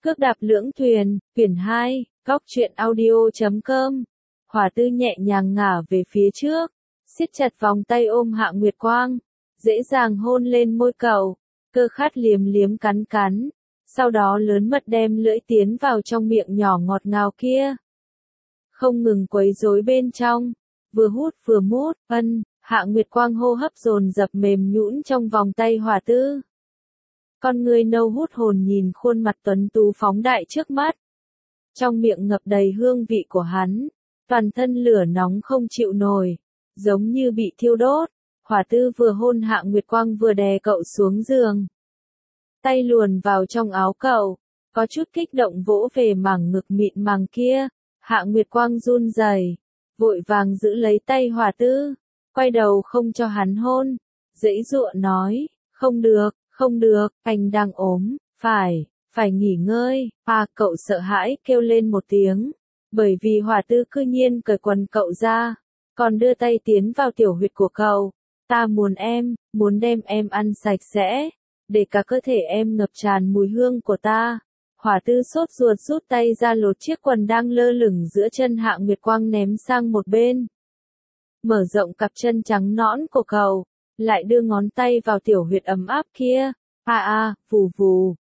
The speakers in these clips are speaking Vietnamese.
Cước đạp lưỡng thuyền, quyển 2, góc truyện audio.com. Hỏa Tư nhẹ nhàng ngả về phía trước, siết chặt vòng tay ôm Hạ Nguyệt Quang, dễ dàng hôn lên môi cậu, Cơ Khát liếm liếm cắn cắn, sau đó lớn mật đem lưỡi tiến vào trong miệng nhỏ ngọt ngào kia. Không ngừng quấy rối bên trong, vừa hút vừa mút, Hạ Nguyệt Quang hô hấp dồn dập mềm nhũn trong vòng tay Hỏa Tư. Con người nâu hút hồn nhìn khuôn mặt tuấn tú phóng đại trước mắt. Trong miệng ngập đầy hương vị của hắn, toàn thân lửa nóng không chịu nổi, giống như bị thiêu đốt. Hỏa Tư vừa hôn Hạ Nguyệt Quang vừa đè cậu xuống giường. Tay luồn vào trong áo cậu, có chút kích động vỗ về mảng ngực mịn màng kia. Hạ Nguyệt Quang run rẩy, vội vàng giữ lấy tay Hỏa Tư, quay đầu không cho hắn hôn, giãy giụa nói, không được, anh đang ốm, phải nghỉ ngơi. Cậu sợ hãi kêu lên một tiếng, bởi vì Hỏa Tư cư nhiên cởi quần cậu ra, còn đưa tay tiến vào tiểu huyệt của cậu. Ta muốn đem em ăn sạch sẽ, để cả cơ thể em ngập tràn mùi hương của ta. Hỏa Tư sốt ruột rút tay ra lột chiếc quần đang lơ lửng giữa chân Hạ Nguyệt Quang ném sang một bên. Mở rộng cặp chân trắng nõn của cậu, lại đưa ngón tay vào tiểu huyệt ấm áp kia. Vù vù,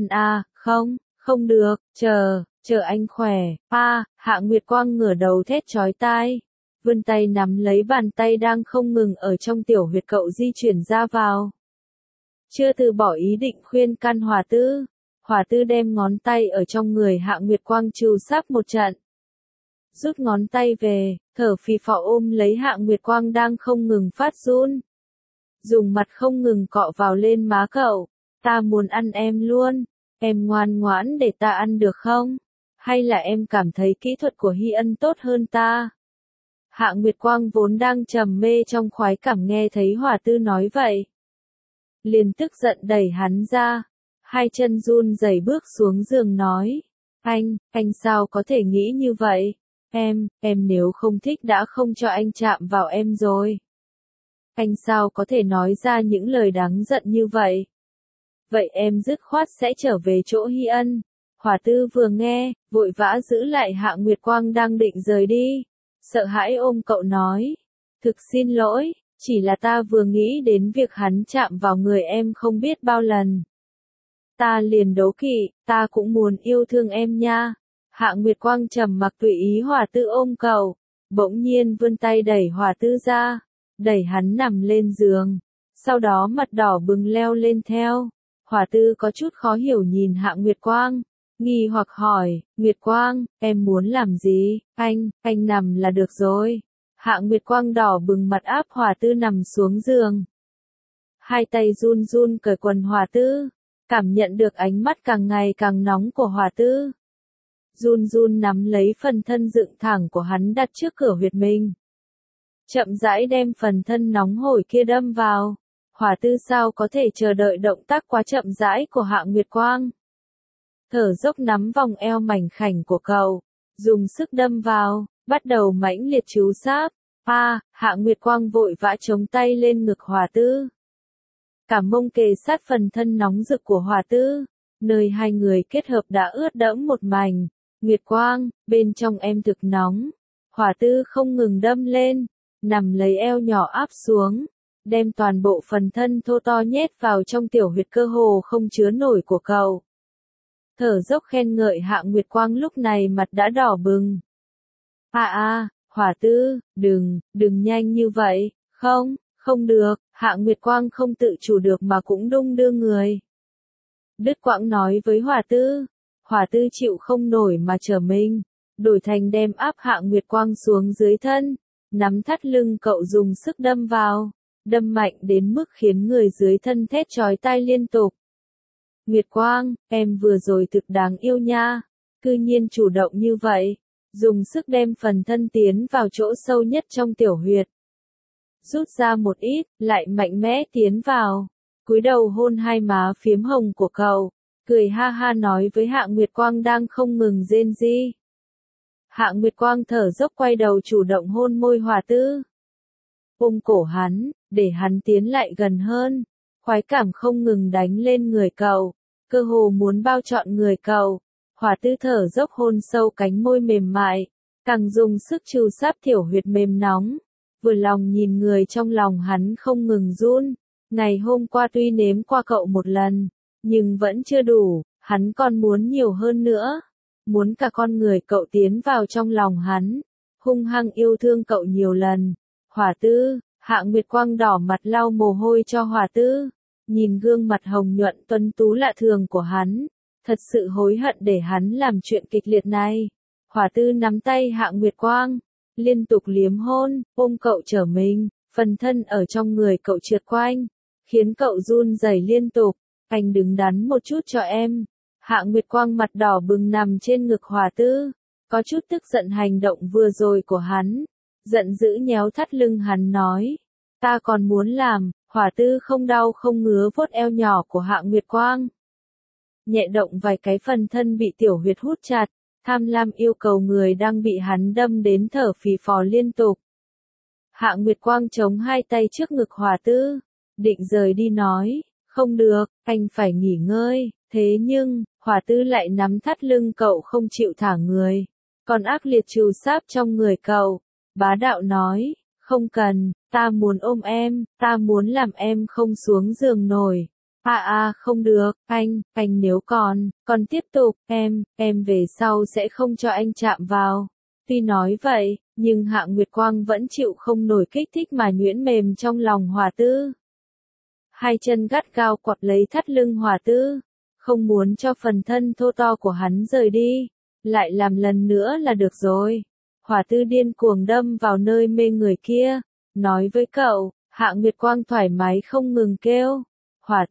không được, chờ anh khỏe. Hạ Nguyệt Quang ngửa đầu thét chói tai, vươn tay nắm lấy bàn tay đang không ngừng ở trong tiểu huyệt cậu di chuyển ra vào. Chưa từ bỏ ý định khuyên can Hỏa Tư đem ngón tay ở trong người Hạ Nguyệt Quang trù sáp một trận. Rút ngón tay về, thở phì phò ôm lấy Hạ Nguyệt Quang đang không ngừng phát run. Dùng mặt không ngừng cọ vào lên má cậu. Ta muốn ăn em luôn, em ngoan ngoãn để ta ăn được không? Hay là em cảm thấy kỹ thuật của Hy Ân tốt hơn ta? Hạ Nguyệt Quang vốn đang trầm mê trong khoái cảm nghe thấy Hỏa Tư nói vậy, liền tức giận đẩy hắn ra, hai chân run rẩy bước xuống giường nói, anh sao có thể nghĩ như vậy? Em nếu không thích đã không cho anh chạm vào em rồi. Anh sao có thể nói ra những lời đáng giận như vậy? Vậy em dứt khoát sẽ trở về chỗ Hy Ân. Hỏa Tư vừa nghe, vội vã giữ lại Hạ Nguyệt Quang đang định rời đi, sợ hãi ôm cậu nói, thực xin lỗi, chỉ là ta vừa nghĩ đến việc hắn chạm vào người em không biết bao lần. Ta liền đố kỵ, ta cũng muốn yêu thương em nha. Hạ Nguyệt Quang trầm mặc tùy ý Hỏa Tư ôm cậu, bỗng nhiên vươn tay đẩy Hỏa Tư ra, đẩy hắn nằm lên giường, sau đó mặt đỏ bừng leo lên theo. Hỏa Tư có chút khó hiểu nhìn Hạ Nguyệt Quang, nghi hoặc hỏi, Nguyệt Quang, em muốn làm gì? Anh nằm là được rồi. Hạ Nguyệt Quang đỏ bừng mặt áp Hỏa Tư nằm xuống giường. Hai tay run run cởi quần Hỏa Tư, cảm nhận được ánh mắt càng ngày càng nóng của Hỏa Tư. Run run nắm lấy phần thân dựng thẳng của hắn đặt trước cửa huyệt mình. Chậm rãi đem phần thân nóng hổi kia đâm vào. Hỏa Tư sao có thể chờ đợi động tác quá chậm rãi của Hạ Nguyệt Quang. Thở dốc nắm vòng eo mảnh khảnh của cậu, dùng sức đâm vào, bắt đầu mãnh liệt chú sáp. Hạ Nguyệt Quang vội vã chống tay lên ngực Hỏa Tư. Cả mông kề sát phần thân nóng rực của Hỏa Tư, nơi hai người kết hợp đã ướt đẫm một mảnh. Nguyệt Quang, bên trong em thực nóng. Hỏa Tư không ngừng đâm lên, nằm lấy eo nhỏ áp xuống, đem toàn bộ phần thân thô to nhét vào trong tiểu huyệt cơ hồ không chứa nổi của cậu. Thở dốc khen ngợi Hạ Nguyệt Quang lúc này mặt đã đỏ bừng. Hỏa Tư, đừng nhanh như vậy, không được. Hạ Nguyệt Quang không tự chủ được mà cũng đung đưa người. Đứt quãng nói với Hỏa Tư chịu không nổi mà trở mình, đổi thành đem áp Hạ Nguyệt Quang xuống dưới thân, nắm thắt lưng cậu dùng sức đâm vào, đâm mạnh đến mức khiến người dưới thân thét chói tai liên tục. Nguyệt Quang, em vừa rồi thực đáng yêu nha, cư nhiên chủ động như vậy, dùng sức đem phần thân tiến vào chỗ sâu nhất trong tiểu huyệt. Rút ra một ít, lại mạnh mẽ tiến vào, cúi đầu hôn hai má phiếm hồng của cậu, cười ha ha nói với Hạ Nguyệt Quang đang không ngừng rên rỉ. Hạ Nguyệt Quang thở dốc quay đầu chủ động hôn môi Hỏa Tư. Ôm cổ hắn, để hắn tiến lại gần hơn, khoái cảm không ngừng đánh lên người cậu, cơ hồ muốn bao trọn người cậu, Hỏa tư thở dốc hôn sâu cánh môi mềm mại, càng dùng sức trù sáp tiểu huyệt mềm nóng. Vừa lòng nhìn người trong lòng hắn không ngừng run. Ngày hôm qua tuy nếm qua cậu một lần, nhưng vẫn chưa đủ, hắn còn muốn nhiều hơn nữa. Muốn cả con người cậu tiến vào trong lòng hắn, hung hăng yêu thương cậu nhiều lần. Hỏa tư, Hạ Nguyệt Quang đỏ mặt lau mồ hôi cho Hỏa tư, nhìn gương mặt hồng nhuận tuấn tú lạ thường của hắn, thật sự hối hận để hắn làm chuyện kịch liệt này. Hỏa tư nắm tay Hạ Nguyệt Quang, liên tục liếm hôn, ôm cậu trở mình, phần thân ở trong người cậu trượt quanh, khiến cậu run rẩy liên tục. Anh đứng đắn một chút cho em. Hạ Nguyệt Quang mặt đỏ bừng nằm trên ngực Hỏa tư, có chút tức giận hành động vừa rồi của hắn, giận dữ nhéo thắt lưng hắn nói, ta còn muốn làm. Hỏa tư không đau không ngứa vuốt eo nhỏ của Hạ Nguyệt Quang, nhẹ động vài cái phần thân bị tiểu huyệt hút chặt, tham lam yêu cầu người đang bị hắn đâm đến thở phì phò liên tục. Hạ Nguyệt Quang chống hai tay trước ngực Hỏa tư, định rời đi nói, không được, anh phải nghỉ ngơi. Thế nhưng, Hỏa tư lại nắm thắt lưng cậu không chịu thả người, còn ác liệt trù sáp trong người cậu, bá đạo nói, không cần, ta muốn ôm em, ta muốn làm em không xuống giường nổi. Không được, anh nếu còn tiếp tục, em về sau sẽ không cho anh chạm vào. Tuy nói vậy, nhưng Hạ Nguyệt Quang vẫn chịu không nổi kích thích mà nhuyễn mềm trong lòng Hỏa tư. Hai chân gắt gao quặp lấy thắt lưng Hỏa tư, không muốn cho phần thân thô to của hắn rời đi, lại làm lần nữa là được rồi. Hỏa tư điên cuồng đâm vào nơi mê người kia, nói với cậu. Hạ Nguyệt Quang thoải mái không ngừng kêu, Hỏa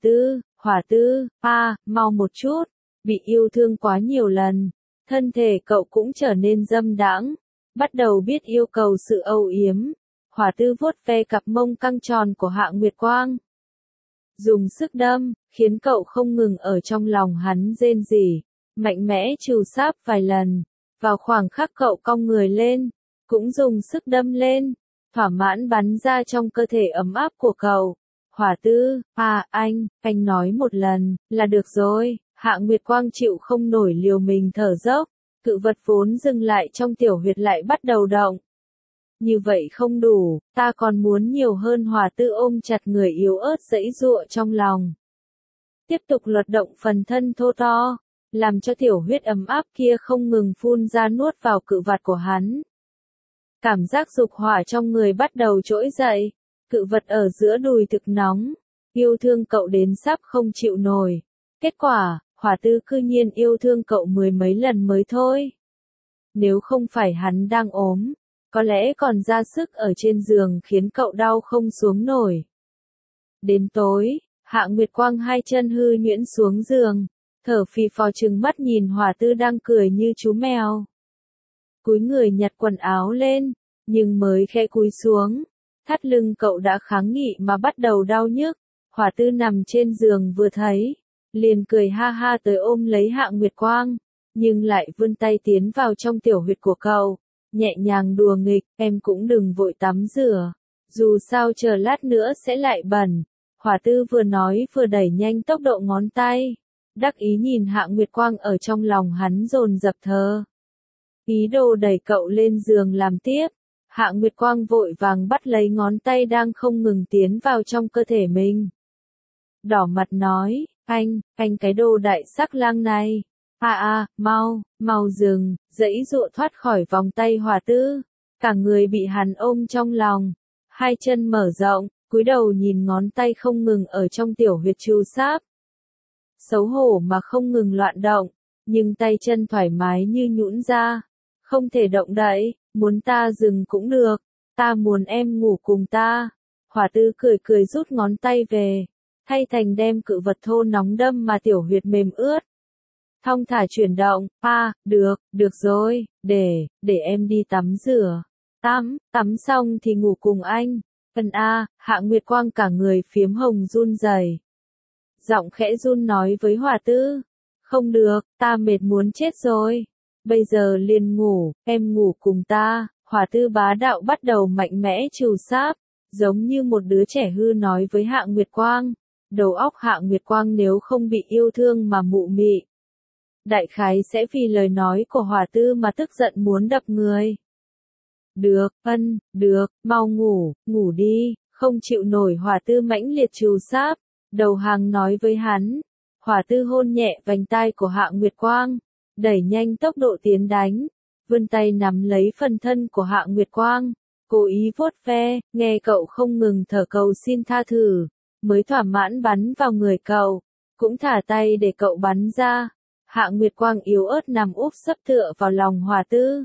tư, mau một chút. Bị yêu thương quá nhiều lần, thân thể cậu cũng trở nên dâm đãng, bắt đầu biết yêu cầu sự âu yếm. Hỏa tư vuốt ve cặp mông căng tròn của Hạ Nguyệt Quang, dùng sức đâm, khiến cậu không ngừng ở trong lòng hắn rên rỉ, mạnh mẽ trù sáp vài lần. Vào khoảng khắc cậu cong người lên, cũng dùng sức đâm lên, thỏa mãn bắn ra trong cơ thể ấm áp của cậu. Hỏa tư, anh nói một lần, là được rồi. Hạ Nguyệt Quang chịu không nổi liều mình thở dốc, cự vật vốn dừng lại trong tiểu huyệt lại bắt đầu động. Như vậy không đủ, ta còn muốn nhiều hơn. Hỏa tư ôm chặt người yếu ớt giãy giụa trong lòng, tiếp tục lật động phần thân thô to, làm cho tiểu huyết ấm áp kia không ngừng phun ra nuốt vào cự vật của hắn. Cảm giác dục hỏa trong người bắt đầu trỗi dậy, cự vật ở giữa đùi thực nóng, yêu thương cậu đến sắp không chịu nổi. Kết quả, Hỏa tư cư nhiên yêu thương cậu mười mấy lần mới thôi. Nếu không phải hắn đang ốm, có lẽ còn ra sức ở trên giường khiến cậu đau không xuống nổi. Đến tối, Hạ Nguyệt Quang hai chân hư nhuyễn xuống giường, thở phì phò trừng mắt nhìn Hỏa tư đang cười như chú mèo. Cúi người nhặt quần áo lên, nhưng mới khẽ cúi xuống, thắt lưng cậu đã kháng nghị mà bắt đầu đau nhức. Hỏa tư nằm trên giường vừa thấy, liền cười ha ha tới ôm lấy Hạ Nguyệt Quang, nhưng lại vươn tay tiến vào trong tiểu huyệt của cậu, nhẹ nhàng đùa nghịch, em cũng đừng vội tắm rửa, dù sao chờ lát nữa sẽ lại bẩn. Hỏa tư vừa nói vừa đẩy nhanh tốc độ ngón tay, đắc ý nhìn Hạ Nguyệt Quang ở trong lòng hắn dồn dập thờ. Ý đồ đẩy cậu lên giường làm tiếp. Hạ Nguyệt Quang vội vàng bắt lấy ngón tay đang không ngừng tiến vào trong cơ thể mình. Đỏ mặt nói, anh cái đồ đại sắc lang này. Mau dừng, giãy giụa thoát khỏi vòng tay Hỏa tư. Cả người bị hắn ôm trong lòng. Hai chân mở rộng, cúi đầu nhìn ngón tay không ngừng ở trong tiểu huyệt trù sáp. Xấu hổ mà không ngừng loạn động, nhưng tay chân thoải mái như nhũn ra. Không thể động đậy, muốn ta dừng cũng được, ta muốn em ngủ cùng ta. Hỏa tư cười cười rút ngón tay về, thay thành đem cự vật thô nóng đâm mà tiểu huyệt mềm ướt. Thong thả chuyển động, được rồi, để em đi tắm rửa. Tắm xong thì ngủ cùng anh. Hạ Nguyệt Quang cả người phiếm hồng run rẩy. Giọng khẽ run nói với Hỏa tư, không được, ta mệt muốn chết rồi. Bây giờ liền ngủ, em ngủ cùng ta. Hỏa tư bá đạo bắt đầu mạnh mẽ trù sáp, giống như một đứa trẻ hư nói với Hạ Nguyệt Quang. Đầu óc Hạ Nguyệt Quang nếu không bị yêu thương mà mụ mị, đại khái sẽ vì lời nói của Hỏa Tư mà tức giận muốn đập người. Được, được, mau ngủ, ngủ đi, không chịu nổi Hỏa Tư mãnh liệt trù sáp, đầu hàng nói với hắn. Hỏa Tư hôn nhẹ vành tai của Hạ Nguyệt Quang, đẩy nhanh tốc độ tiến đánh, vươn tay nắm lấy phần thân của Hạ Nguyệt Quang, cố ý vuốt ve, nghe cậu không ngừng thở cầu xin tha thứ, mới thỏa mãn bắn vào người cậu, cũng thả tay để cậu bắn ra. Hạ Nguyệt Quang yếu ớt nằm úp sấp tựa vào lòng Hỏa Tư.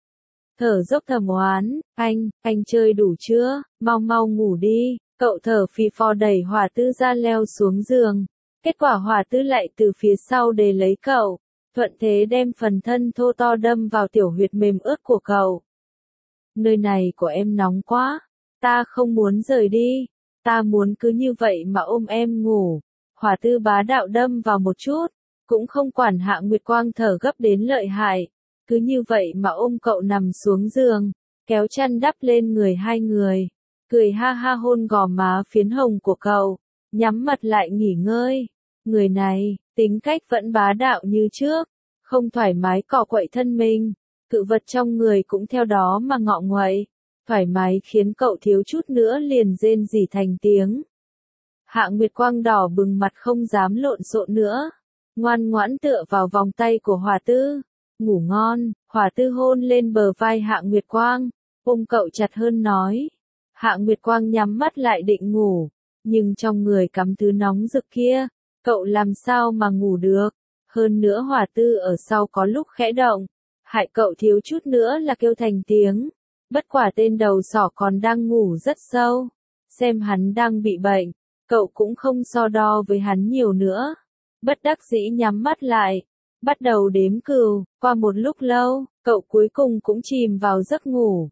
Thở dốc thầm oán, anh chơi đủ chưa, mau mau ngủ đi, cậu thở phì phò đẩy Hỏa Tư ra leo xuống giường. Kết quả Hỏa Tư lại từ phía sau để lấy cậu, thuận thế đem phần thân thô to đâm vào tiểu huyệt mềm ướt của cậu. Nơi này của em nóng quá, ta không muốn rời đi, ta muốn cứ như vậy mà ôm em ngủ. Hỏa Tư bá đạo đâm vào một chút, cũng không quản Hạ Nguyệt Quang thở gấp đến lợi hại, cứ như vậy mà ôm cậu nằm xuống giường, kéo chăn đắp lên người hai người, cười ha ha hôn gò má phiến hồng của cậu, nhắm mặt lại nghỉ ngơi. Người này, tính cách vẫn bá đạo như trước, không thoải mái cọ quậy thân mình, cự vật trong người cũng theo đó mà ngọ nguậy, thoải mái khiến cậu thiếu chút nữa liền rên rỉ thành tiếng. Hạ Nguyệt Quang đỏ bừng mặt không dám lộn xộn nữa, ngoan ngoãn tựa vào vòng tay của Hỏa Tư. Ngủ ngon, Hỏa Tư hôn lên bờ vai Hạ Nguyệt Quang, ôm cậu chặt hơn nói. Hạ Nguyệt Quang nhắm mắt lại định ngủ, nhưng trong người cắm thứ nóng rực kia, cậu làm sao mà ngủ được. Hơn nữa Hỏa Tư ở sau có lúc khẽ động, hại cậu thiếu chút nữa là kêu thành tiếng. Bất quả tên đầu sỏ còn đang ngủ rất sâu, xem hắn đang bị bệnh, cậu cũng không so đo với hắn nhiều nữa. Bất đắc dĩ nhắm mắt lại, bắt đầu đếm cừu, qua một lúc lâu, cậu cuối cùng cũng chìm vào giấc ngủ.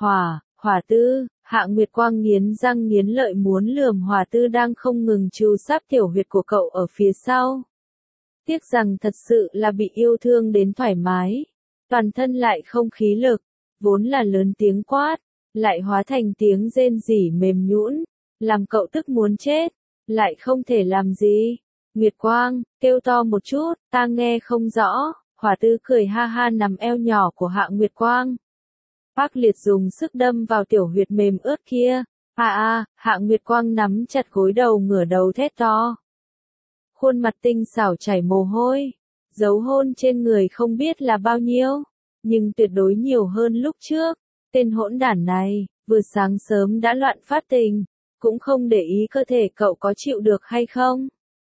Hỏa Tư, Hạ Nguyệt Quang nghiến răng nghiến lợi muốn lườm Hỏa Tư đang không ngừng trù sáp tiểu huyệt của cậu ở phía sau. Tiếc rằng thật sự là bị yêu thương đến thoải mái, toàn thân lại không khí lực, vốn là lớn tiếng quát, lại hóa thành tiếng rên rỉ mềm nhũn, làm cậu tức muốn chết, lại không thể làm gì. Nguyệt Quang, kêu to một chút, ta nghe không rõ. Hỏa Tư cười ha ha nằm eo nhỏ của Hạ Nguyệt Quang. Bác liệt dùng sức đâm vào tiểu huyệt mềm ướt kia. Hạ Nguyệt Quang nắm chặt gối đầu ngửa đầu thét to. Khuôn mặt tinh xảo chảy mồ hôi, dấu hôn trên người không biết là bao nhiêu, nhưng tuyệt đối nhiều hơn lúc trước. Tên hỗn đản này, vừa sáng sớm đã loạn phát tình, cũng không để ý cơ thể cậu có chịu được hay không.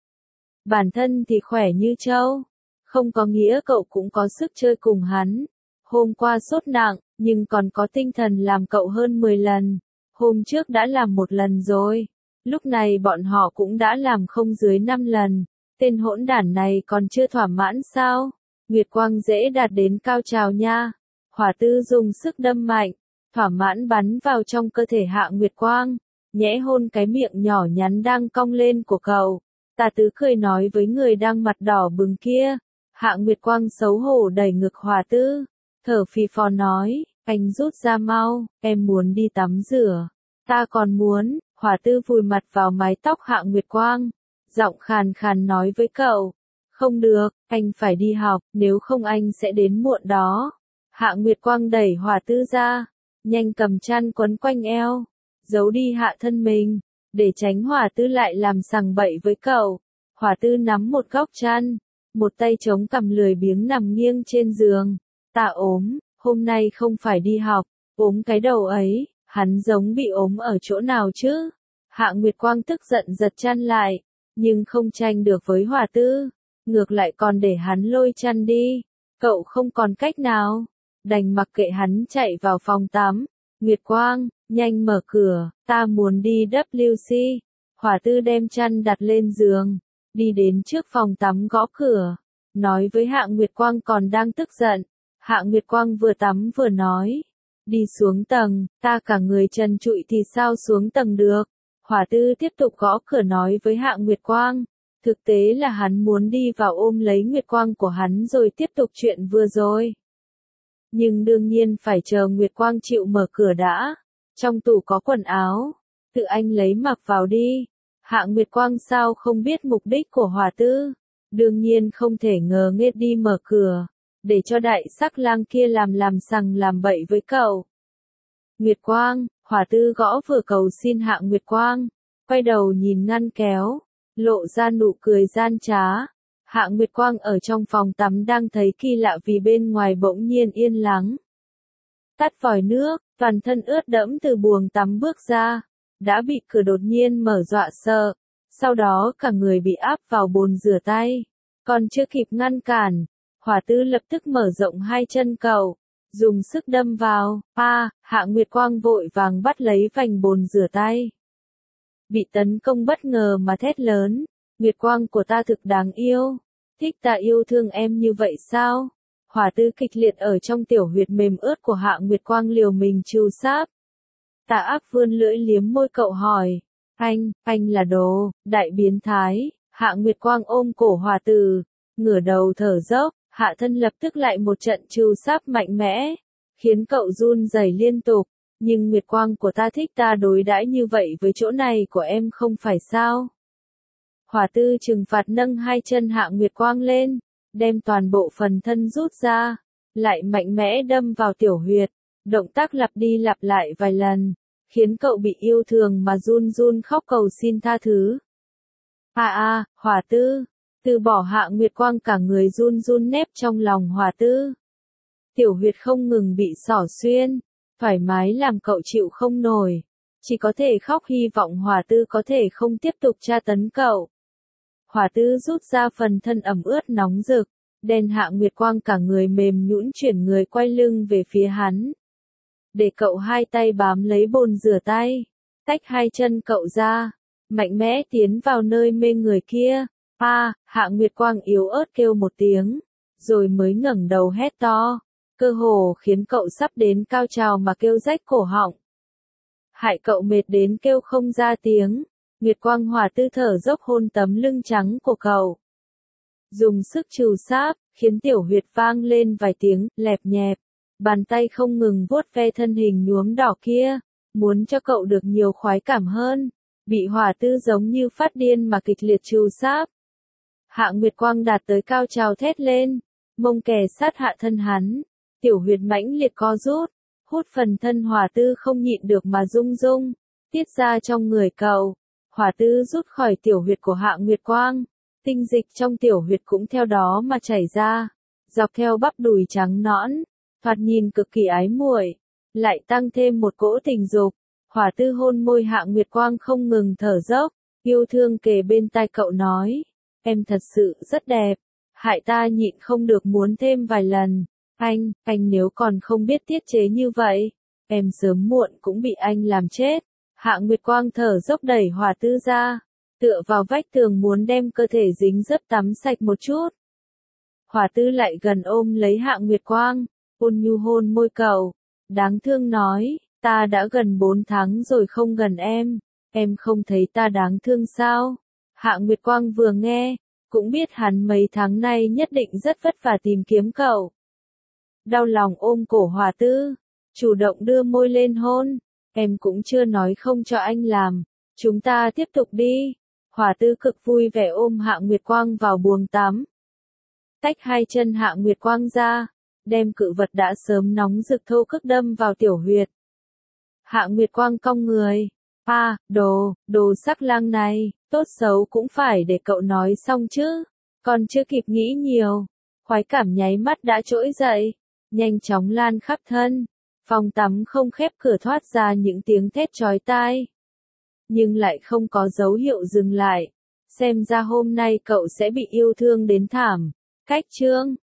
Bản thân thì khỏe như trâu, không có nghĩa cậu cũng có sức chơi cùng hắn. Hôm qua sốt nặng, nhưng còn có tinh thần làm cậu hơn 10 lần. Hôm trước đã làm 1 lần rồi, lúc này bọn họ cũng đã làm không dưới 5 lần. Tên hỗn đản này còn chưa thỏa mãn sao? Nguyệt Quang dễ đạt đến cao trào nha. Hỏa Tư dùng sức đâm mạnh, thỏa mãn bắn vào trong cơ thể Hạ Nguyệt Quang, nhẽ hôn cái miệng nhỏ nhắn đang cong lên của cậu. Tà Tứ cười nói với người đang mặt đỏ bừng kia. Hạ Nguyệt Quang xấu hổ đẩy ngực Hỏa Tư, thở phì phò nói, anh rút ra mau, em muốn đi tắm rửa. Ta còn muốn. Hỏa Tư vùi mặt vào mái tóc Hạ Nguyệt Quang, giọng khàn khàn nói với cậu, không được, anh phải đi học, nếu không anh sẽ đến muộn đó. Hạ Nguyệt Quang đẩy Hỏa Tư ra, nhanh cầm chăn quấn quanh eo, giấu đi hạ thân mình, để tránh Hỏa Tư lại làm sằng bậy với cậu. Hỏa Tư nắm một góc chăn, một tay chống cằm lười biếng nằm nghiêng trên giường. Ta ốm, hôm nay không phải đi học, ốm cái đầu ấy, hắn giống bị ốm ở chỗ nào chứ? Hạ Nguyệt Quang tức giận giật chăn lại, nhưng không tranh được với Hỏa Tư, ngược lại còn để hắn lôi chăn đi. Cậu không còn cách nào, đành mặc kệ hắn chạy vào phòng tắm. Nguyệt Quang, nhanh mở cửa, ta muốn đi WC. Hỏa Tư đem chăn đặt lên giường, đi đến trước phòng tắm gõ cửa, nói với Hạ Nguyệt Quang còn đang tức giận. Hạ Nguyệt Quang vừa tắm vừa nói, đi xuống tầng, ta cả người trần trụi thì sao xuống tầng được. Hỏa Tư tiếp tục gõ cửa nói với Hạ Nguyệt Quang, thực tế là hắn muốn đi vào ôm lấy Nguyệt Quang của hắn rồi tiếp tục chuyện vừa rồi. Nhưng đương nhiên phải chờ Nguyệt Quang chịu mở cửa đã, trong tủ có quần áo, tự anh lấy mặc vào đi. Hạ Nguyệt Quang sao không biết mục đích của Hỏa Tư, đương nhiên không thể ngờ nghếch đi mở cửa, để cho đại sắc lang kia làm sằng làm bậy với cậu. Nguyệt Quang, Hỏa Tư gõ vừa cầu xin Hạ Nguyệt Quang, quay đầu nhìn ngăn kéo, lộ ra nụ cười gian trá. Hạ Nguyệt Quang ở trong phòng tắm đang thấy kỳ lạ vì bên ngoài bỗng nhiên yên lắng. Tắt vòi nước, toàn thân ướt đẫm từ buồng tắm bước ra, đã bị cửa đột nhiên mở dọa sợ, sau đó cả người bị áp vào bồn rửa tay, còn chưa kịp ngăn cản, Hỏa Tư lập tức mở rộng hai chân cậu, dùng sức đâm vào, Hạ Nguyệt Quang vội vàng bắt lấy vành bồn rửa tay. Bị tấn công bất ngờ mà thét lớn, Nguyệt Quang của ta thực đáng yêu, thích ta yêu thương em như vậy sao? Hỏa Tư kịch liệt ở trong tiểu huyệt mềm ướt của Hạ Nguyệt Quang liều mình trù sáp. Tà ác vươn lưỡi liếm môi cậu hỏi, anh là đồ, đại biến thái. Hạ Nguyệt Quang ôm cổ Hỏa Tư, ngửa đầu thở dốc, hạ thân lập tức lại một trận trù sáp mạnh mẽ, khiến cậu run rẩy liên tục. Nhưng Nguyệt Quang của ta thích ta đối đãi như vậy với chỗ này của em không phải sao? Hỏa Tư trừng phạt nâng hai chân Hạ Nguyệt Quang lên, đem toàn bộ phần thân rút ra, lại mạnh mẽ đâm vào tiểu huyệt, động tác lặp đi lặp lại vài lần, khiến cậu bị yêu thương mà run run khóc cầu xin tha thứ. Hỏa Tư, từ bỏ. Hạ Nguyệt Quang cả người run run nép trong lòng Hỏa Tư. Tiểu huyệt không ngừng bị xỏ xuyên, thoải mái làm cậu chịu không nổi, chỉ có thể khóc hy vọng Hỏa Tư có thể không tiếp tục tra tấn cậu. Hỏa Tư rút ra phần thân ẩm ướt nóng rực, đen Hạ Nguyệt Quang cả người mềm nhũn chuyển người quay lưng về phía hắn. Để cậu hai tay bám lấy bồn rửa tay, tách hai chân cậu ra, mạnh mẽ tiến vào nơi mê người kia. Hạ Nguyệt Quang yếu ớt kêu một tiếng, rồi mới ngẩng đầu hét to, cơ hồ khiến cậu sắp đến cao trào mà kêu rách cổ họng. Hại cậu mệt đến kêu không ra tiếng, Nguyệt Quang Hỏa Tư thở dốc hôn tấm lưng trắng của cậu. Dùng sức trù sáp, khiến tiểu huyệt vang lên vài tiếng, lẹp nhẹp. Bàn tay không ngừng vuốt ve thân hình nhuốm đỏ kia, muốn cho cậu được nhiều khoái cảm hơn. Bị Hỏa Tư giống như phát điên mà kịch liệt trù sáp. Hạ Nguyệt Quang đạt tới cao trào thét lên, mông kè sát hạ thân hắn, tiểu huyệt mãnh liệt co rút, hút phần thân Hỏa Tư không nhịn được mà rung rung, tiết ra trong người cậu. Hỏa Tư rút khỏi tiểu huyệt của Hạ Nguyệt Quang, tinh dịch trong tiểu huyệt cũng theo đó mà chảy ra, dọc theo bắp đùi trắng nõn, thoạt nhìn cực kỳ ái muội, lại tăng thêm một cỗ tình dục. Hỏa Tư hôn môi Hạ Nguyệt Quang không ngừng thở dốc, yêu thương kề bên tai cậu nói, em thật sự rất đẹp, hại ta nhịn không được muốn thêm vài lần. Anh nếu còn không biết tiết chế như vậy, em sớm muộn cũng bị anh làm chết. Hạ Nguyệt Quang thở dốc đẩy Hỏa Tư ra, tựa vào vách tường muốn đem cơ thể dính dấp tắm sạch một chút. Hỏa Tư lại gần ôm lấy Hạ Nguyệt Quang, ôn nhu hôn môi cậu, đáng thương nói, ta đã gần 4 tháng rồi không gần em không thấy ta đáng thương sao? Hạ Nguyệt Quang vừa nghe, cũng biết hắn mấy tháng nay nhất định rất vất vả tìm kiếm cậu. Đau lòng ôm cổ Hỏa Tư, chủ động đưa môi lên hôn, em cũng chưa nói không cho anh làm, chúng ta tiếp tục đi. Hỏa Tư cực vui vẻ ôm Hạ Nguyệt Quang vào buồng tắm. Tách hai chân Hạ Nguyệt Quang ra, đem cự vật đã sớm nóng rực thô cức đâm vào tiểu huyệt. Hạ Nguyệt Quang cong người, đồ sắc lang này, tốt xấu cũng phải để cậu nói xong chứ, còn chưa kịp nghĩ nhiều, khoái cảm nháy mắt đã trỗi dậy, nhanh chóng lan khắp thân, phòng tắm không khép cửa thoát ra những tiếng thét chói tai. Nhưng lại không có dấu hiệu dừng lại, xem ra hôm nay cậu sẽ bị yêu thương đến thảm. Cách chương